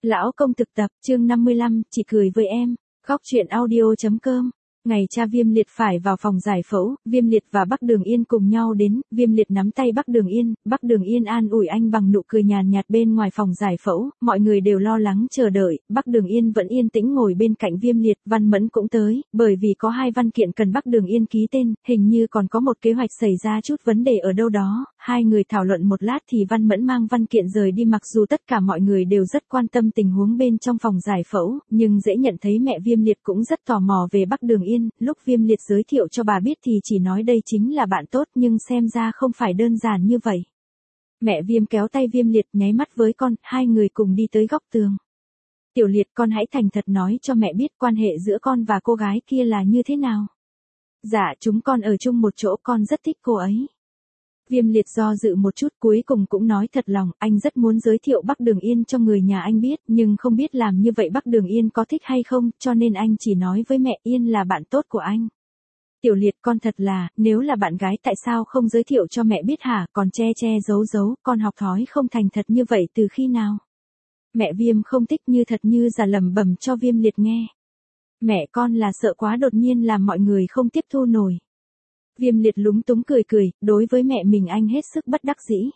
Lão công thực tập, chương 55, chỉ cười với em. Góc truyện audio.com. Ngày cha Viêm Liệt phải vào phòng giải phẫu, Viêm Liệt và Bắc Đường Yên cùng nhau đến, Viêm Liệt nắm tay Bắc Đường Yên an ủi anh bằng nụ cười nhàn nhạt bên ngoài phòng giải phẫu, mọi người đều lo lắng chờ đợi, Bắc Đường Yên vẫn yên tĩnh ngồi bên cạnh Viêm Liệt, Văn Mẫn cũng tới, bởi vì có 2 văn kiện cần Bắc Đường Yên ký tên, hình như còn có một kế hoạch xảy ra chút vấn đề ở đâu đó, hai người thảo luận một lát thì Văn Mẫn mang văn kiện rời đi mặc dù tất cả mọi người đều rất quan tâm tình huống bên trong phòng giải phẫu, nhưng dễ nhận thấy mẹ Viêm Liệt cũng rất tò mò về Bắc Đường Yên. Lúc Viêm Liệt giới thiệu cho bà biết thì chỉ nói đây chính là bạn tốt nhưng xem ra không phải đơn giản như vậy. Mẹ Viêm kéo tay Viêm Liệt nháy mắt với con, hai người cùng đi tới góc tường. Tiểu Liệt, con hãy thành thật nói cho mẹ biết quan hệ giữa con và cô gái kia là như thế nào. Dạ, chúng con ở chung một chỗ, con rất thích cô ấy. Viêm Liệt do dự một chút cuối cùng cũng nói thật lòng, anh rất muốn giới thiệu Bắc Đường Yên cho người nhà anh biết, nhưng không biết làm như vậy Bắc Đường Yên có thích hay không, cho nên anh chỉ nói với mẹ Yên là bạn tốt của anh. Tiểu Liệt, con thật là, nếu là bạn gái tại sao không giới thiệu cho mẹ biết hả, còn che giấu, con học thói không thành thật như vậy từ khi nào? Mẹ Viêm không thích như thật như giả lẩm bẩm cho Viêm Liệt nghe. Mẹ con là sợ quá đột nhiên làm mọi người không tiếp thu nổi. Viêm Liệt lúng túng cười, đối với mẹ mình anh hết sức bất đắc dĩ.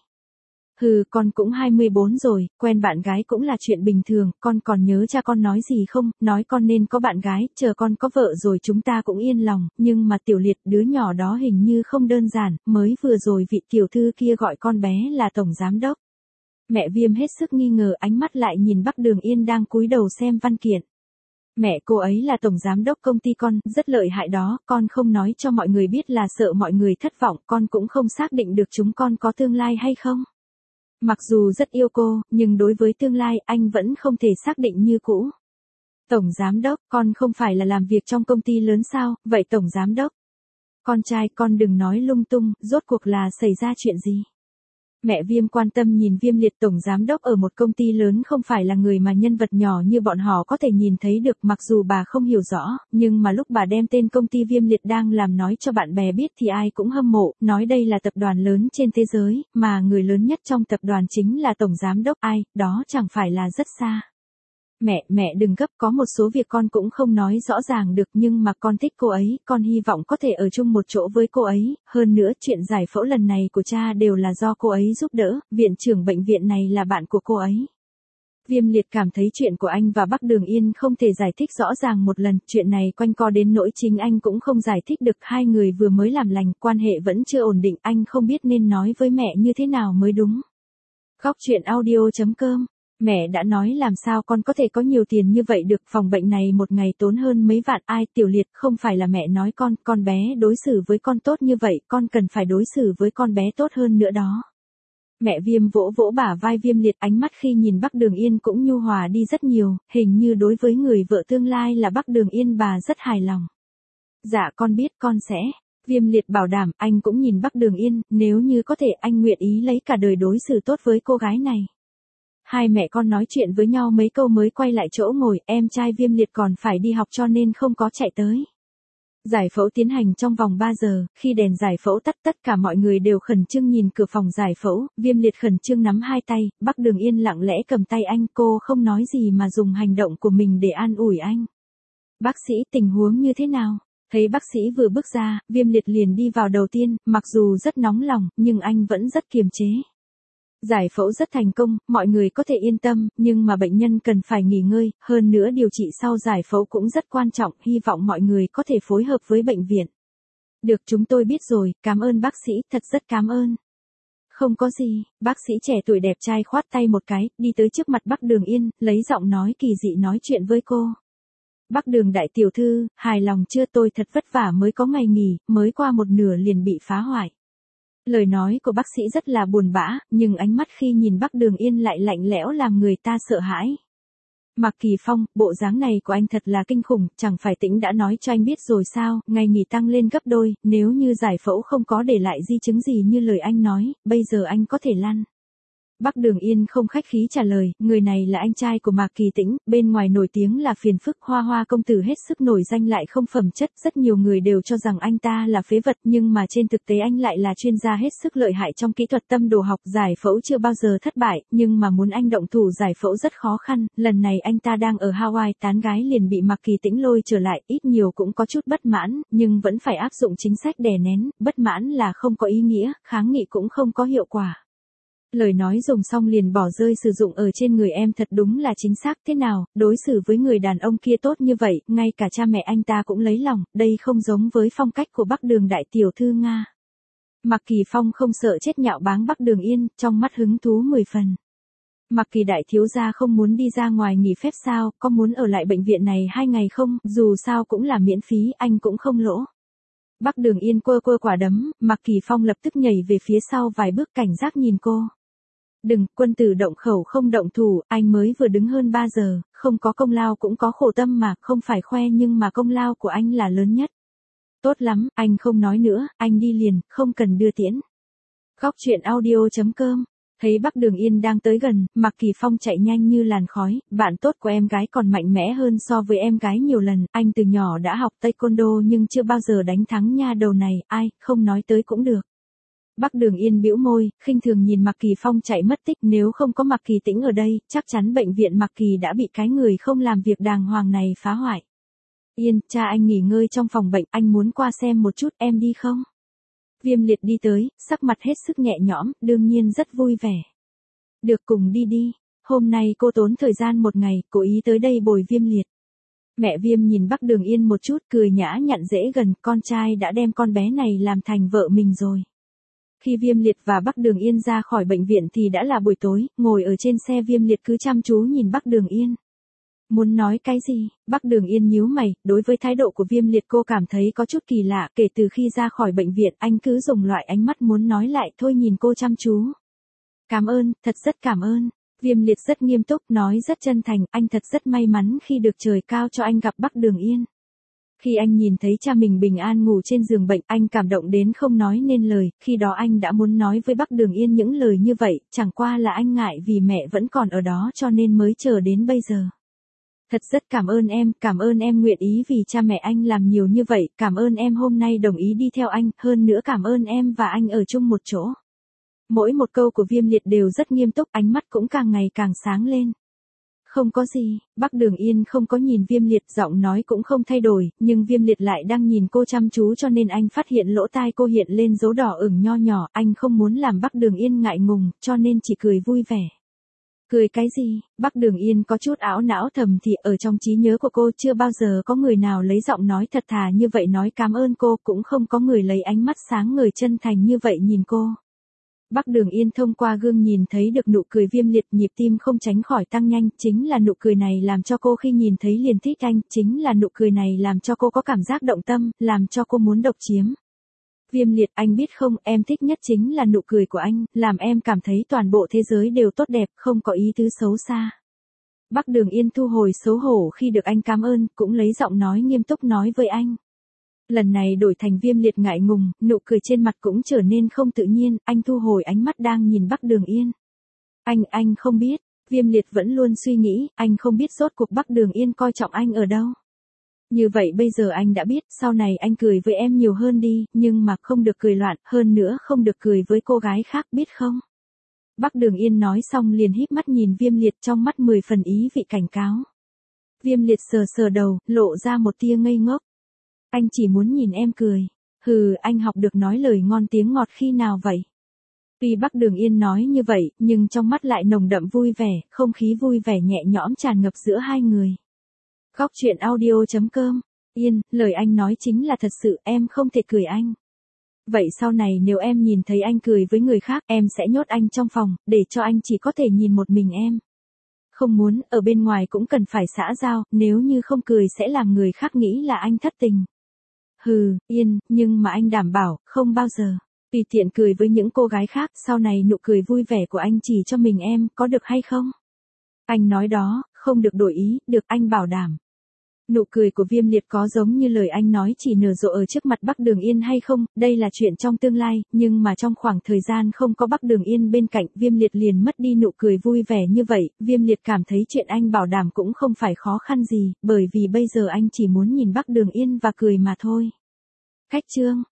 Hừ, con cũng 24 rồi, quen bạn gái cũng là chuyện bình thường, con còn nhớ cha con nói gì không, nói con nên có bạn gái, chờ con có vợ rồi chúng ta cũng yên lòng, nhưng mà Tiểu Liệt đứa nhỏ đó hình như không đơn giản, mới vừa rồi vị tiểu thư kia gọi con bé là tổng giám đốc. Mẹ Viêm hết sức nghi ngờ ánh mắt lại nhìn Bắc Đường Yên đang cúi đầu xem văn kiện. Mẹ, cô ấy là tổng giám đốc công ty con, rất lợi hại đó, con không nói cho mọi người biết là sợ mọi người thất vọng, con cũng không xác định được chúng con có tương lai hay không. Mặc dù rất yêu cô, nhưng đối với tương lai anh vẫn không thể xác định như cũ. Tổng giám đốc, con không phải là làm việc trong công ty lớn sao, vậy tổng giám đốc. Con trai, con đừng nói lung tung, rốt cuộc là xảy ra chuyện gì? Mẹ Viêm quan tâm nhìn Viêm Liệt, tổng giám đốc ở một công ty lớn không phải là người mà nhân vật nhỏ như bọn họ có thể nhìn thấy được, mặc dù bà không hiểu rõ, nhưng mà lúc bà đem tên công ty Viêm Liệt đang làm nói cho bạn bè biết thì ai cũng hâm mộ, nói đây là tập đoàn lớn trên thế giới, mà người lớn nhất trong tập đoàn chính là tổng giám đốc, ai, đó chẳng phải là rất xa. Mẹ đừng gấp, có một số việc con cũng không nói rõ ràng được nhưng mà con thích cô ấy, con hy vọng có thể ở chung một chỗ với cô ấy, hơn nữa chuyện giải phẫu lần này của cha đều là do cô ấy giúp đỡ, viện trưởng bệnh viện này là bạn của cô ấy. Viêm Liệt cảm thấy chuyện của anh và Bắc Đường Yên không thể giải thích rõ ràng một lần, chuyện này quanh co đến nỗi chính anh cũng không giải thích được, hai người vừa mới làm lành, quan hệ vẫn chưa ổn định, anh không biết nên nói với mẹ như thế nào mới đúng. Góc truyện audio.com. Mẹ đã nói làm sao con có thể có nhiều tiền như vậy được, phòng bệnh này một ngày tốn hơn mấy vạn, ai, Tiểu Liệt, không phải là mẹ nói con bé đối xử với con tốt như vậy, con cần phải đối xử với con bé tốt hơn nữa đó. Mẹ Viêm vỗ bả vai Viêm Liệt, ánh mắt khi nhìn Bắc Đường Yên cũng nhu hòa đi rất nhiều, hình như đối với người vợ tương lai là Bắc Đường Yên bà rất hài lòng. Dạ con biết, con sẽ. Viêm Liệt bảo đảm, anh cũng nhìn Bắc Đường Yên, nếu như có thể anh nguyện ý lấy cả đời đối xử tốt với cô gái này. Hai mẹ con nói chuyện với nhau mấy câu mới quay lại chỗ ngồi, em trai Viêm Liệt còn phải đi học cho nên không có chạy tới. Giải phẫu tiến hành trong vòng 3 giờ, khi đèn giải phẫu tắt tất cả mọi người đều khẩn trương nhìn cửa phòng giải phẫu, Viêm Liệt khẩn trương nắm hai tay, Bắc Đường Yên lặng lẽ cầm tay anh, cô không nói gì mà dùng hành động của mình để an ủi anh. Bác sĩ, tình huống như thế nào? Thấy bác sĩ vừa bước ra, Viêm Liệt liền đi vào đầu tiên, mặc dù rất nóng lòng, nhưng anh vẫn rất kiềm chế. Giải phẫu rất thành công, mọi người có thể yên tâm, nhưng mà bệnh nhân cần phải nghỉ ngơi, hơn nữa điều trị sau giải phẫu cũng rất quan trọng, hy vọng mọi người có thể phối hợp với bệnh viện. Được, chúng tôi biết rồi, cảm ơn bác sĩ, thật rất cảm ơn. Không có gì, bác sĩ trẻ tuổi đẹp trai khoát tay một cái, đi tới trước mặt Bắc Đường Yên, lấy giọng nói kỳ dị nói chuyện với cô. Bắc Đường đại tiểu thư, hài lòng chưa, tôi thật vất vả mới có ngày nghỉ, mới qua một nửa liền bị phá hoại. Lời nói của bác sĩ rất là buồn bã, nhưng ánh mắt khi nhìn Bắc Đường Yên lại lạnh lẽo làm người ta sợ hãi. Mạc Kỳ Phong, bộ dáng này của anh thật là kinh khủng, chẳng phải Tĩnh đã nói cho anh biết rồi sao, ngày nghỉ tăng lên gấp đôi, nếu như giải phẫu không có để lại di chứng gì như lời anh nói, bây giờ anh có thể lăn. Bắc Đường Yên không khách khí trả lời, người này là anh trai của Mạc Kỳ Tĩnh, bên ngoài nổi tiếng là phiền phức, Hoa Hoa công tử hết sức nổi danh lại không phẩm chất, rất nhiều người đều cho rằng anh ta là phế vật, nhưng mà trên thực tế anh lại là chuyên gia hết sức lợi hại trong kỹ thuật tâm đồ học, giải phẫu chưa bao giờ thất bại, nhưng mà muốn anh động thủ giải phẫu rất khó khăn, lần này anh ta đang ở Hawaii tán gái liền bị Mạc Kỳ Tĩnh lôi trở lại, ít nhiều cũng có chút bất mãn, nhưng vẫn phải áp dụng chính sách đè nén, bất mãn là không có ý nghĩa, kháng nghị cũng không có hiệu quả. Lời nói dùng xong liền bỏ rơi sử dụng ở trên người em thật đúng là chính xác thế nào, đối xử với người đàn ông kia tốt như vậy, ngay cả cha mẹ anh ta cũng lấy lòng, đây không giống với phong cách của Bắc Đường đại tiểu thư Nga. Mạc Kỳ Phong không sợ chết nhạo báng Bắc Đường Yên, trong mắt hứng thú 10 phần. Mạc Kỳ đại thiếu gia không muốn đi ra ngoài nghỉ phép sao, có muốn ở lại bệnh viện này 2 ngày không, dù sao cũng là miễn phí, anh cũng không lỗ. Bắc Đường Yên quơ quơ quả đấm, Mạc Kỳ Phong lập tức nhảy về phía sau vài bước cảnh giác nhìn cô. Đừng, quân tử động khẩu không động thủ, anh mới vừa đứng hơn 3 giờ, không có công lao cũng có khổ tâm mà, không phải khoe nhưng mà công lao của anh là lớn nhất. Tốt lắm, anh không nói nữa, anh đi liền, không cần đưa tiễn. Góc truyện audio.com. Thấy Bắc Đường Yên đang tới gần, Mạc Kỳ Phong chạy nhanh như làn khói, bạn tốt của em gái còn mạnh mẽ hơn so với em gái nhiều lần, anh từ nhỏ đã học taekwondo nhưng chưa bao giờ đánh thắng nha đầu này, ai, không nói tới cũng được. Bắc Đường Yên bĩu môi, khinh thường nhìn Mạc Kỳ Phong chạy mất tích, nếu không có Mạc Kỳ Tĩnh ở đây, chắc chắn bệnh viện Mạc Kỳ đã bị cái người không làm việc đàng hoàng này phá hoại. Yên, cha anh nghỉ ngơi trong phòng bệnh, anh muốn qua xem một chút, em đi không? Viêm Liệt đi tới, sắc mặt hết sức nhẹ nhõm, đương nhiên rất vui vẻ. Được, cùng đi đi, hôm nay cô tốn thời gian một ngày, cố ý tới đây bồi Viêm Liệt. Mẹ Viêm nhìn Bắc Đường Yên một chút, cười nhã nhặn dễ gần, con trai đã đem con bé này làm thành vợ mình rồi. Khi Viêm Liệt và Bắc Đường Yên ra khỏi bệnh viện thì đã là buổi tối, ngồi ở trên xe Viêm Liệt cứ chăm chú nhìn Bắc Đường Yên. Muốn nói cái gì? Bắc Đường Yên nhíu mày, đối với thái độ của Viêm Liệt cô cảm thấy có chút kỳ lạ, kể từ khi ra khỏi bệnh viện anh cứ dùng loại ánh mắt muốn nói lại thôi nhìn cô chăm chú. Cảm ơn, thật rất cảm ơn. Viêm Liệt rất nghiêm túc, nói rất chân thành, anh thật rất may mắn khi được trời cao cho anh gặp Bắc Đường Yên. Khi anh nhìn thấy cha mình bình an ngủ trên giường bệnh, anh cảm động đến không nói nên lời, khi đó anh đã muốn nói với Bắc Đường Yên những lời như vậy, chẳng qua là anh ngại vì mẹ vẫn còn ở đó cho nên mới chờ đến bây giờ. Thật rất cảm ơn em nguyện ý vì cha mẹ anh làm nhiều như vậy, cảm ơn em hôm nay đồng ý đi theo anh, hơn nữa cảm ơn em và anh ở chung một chỗ. Mỗi một câu của Viêm Liệt đều rất nghiêm túc, ánh mắt cũng càng ngày càng sáng lên. Không có gì, Bắc Đường Yên không có nhìn Viêm Liệt, giọng nói cũng không thay đổi, nhưng Viêm Liệt lại đang nhìn cô chăm chú cho nên anh phát hiện lỗ tai cô hiện lên dấu đỏ ửng nho nhỏ, anh không muốn làm Bắc Đường Yên ngại ngùng, cho nên chỉ cười vui vẻ. Cười cái gì? Bắc Đường Yên có chút ảo não thầm thì ở trong trí nhớ của cô chưa bao giờ có người nào lấy giọng nói thật thà như vậy nói cảm ơn cô, cũng không có người lấy ánh mắt sáng ngời chân thành như vậy nhìn cô. Bắc Đường Yên thông qua gương nhìn thấy được nụ cười Viêm Liệt, nhịp tim không tránh khỏi tăng nhanh, chính là nụ cười này làm cho cô khi nhìn thấy liền thích anh, chính là nụ cười này làm cho cô có cảm giác động tâm, làm cho cô muốn độc chiếm. Viêm Liệt, anh biết không, em thích nhất chính là nụ cười của anh, làm em cảm thấy toàn bộ thế giới đều tốt đẹp, không có ý tứ xấu xa. Bắc Đường Yên thu hồi xấu hổ khi được anh cảm ơn, cũng lấy giọng nói nghiêm túc nói với anh. Lần này đổi thành Viêm Liệt ngại ngùng, nụ cười trên mặt cũng trở nên không tự nhiên, anh thu hồi ánh mắt đang nhìn Bắc Đường Yên. Anh không biết, Viêm Liệt vẫn luôn suy nghĩ, anh không biết rốt cuộc Bắc Đường Yên coi trọng anh ở đâu. Như vậy bây giờ anh đã biết, sau này anh cười với em nhiều hơn đi, nhưng mà không được cười loạn, hơn nữa không được cười với cô gái khác biết không? Bắc Đường Yên nói xong liền híp mắt nhìn Viêm Liệt, trong mắt 10 phần ý vị cảnh cáo. Viêm Liệt sờ sờ đầu, lộ ra một tia ngây ngốc. Anh chỉ muốn nhìn em cười. Hừ, anh học được nói lời ngon tiếng ngọt khi nào vậy? Tuy Bắc Đường Yên nói như vậy, nhưng trong mắt lại nồng đậm vui vẻ, không khí vui vẻ nhẹ nhõm tràn ngập giữa hai người. Góc truyện audio.com. Yên, lời anh nói chính là thật sự, em không thể cười anh. Vậy sau này nếu em nhìn thấy anh cười với người khác, em sẽ nhốt anh trong phòng, để cho anh chỉ có thể nhìn một mình em. Không muốn, ở bên ngoài cũng cần phải xã giao, nếu như không cười sẽ làm người khác nghĩ là anh thất tình. Hừ, Yên, nhưng mà anh đảm bảo, không bao giờ. Tùy tiện cười với những cô gái khác, sau này nụ cười vui vẻ của anh chỉ cho mình em, có được hay không? Anh nói đó, không được đổi ý, được anh bảo đảm. Nụ cười của Viêm Liệt có giống như lời anh nói chỉ nở rộ ở trước mặt Bắc Đường Yên hay không, đây là chuyện trong tương lai, nhưng mà trong khoảng thời gian không có Bắc Đường Yên bên cạnh, Viêm Liệt liền mất đi nụ cười vui vẻ như vậy, Viêm Liệt cảm thấy chuyện anh bảo đảm cũng không phải khó khăn gì, bởi vì bây giờ anh chỉ muốn nhìn Bắc Đường Yên và cười mà thôi. Khách chương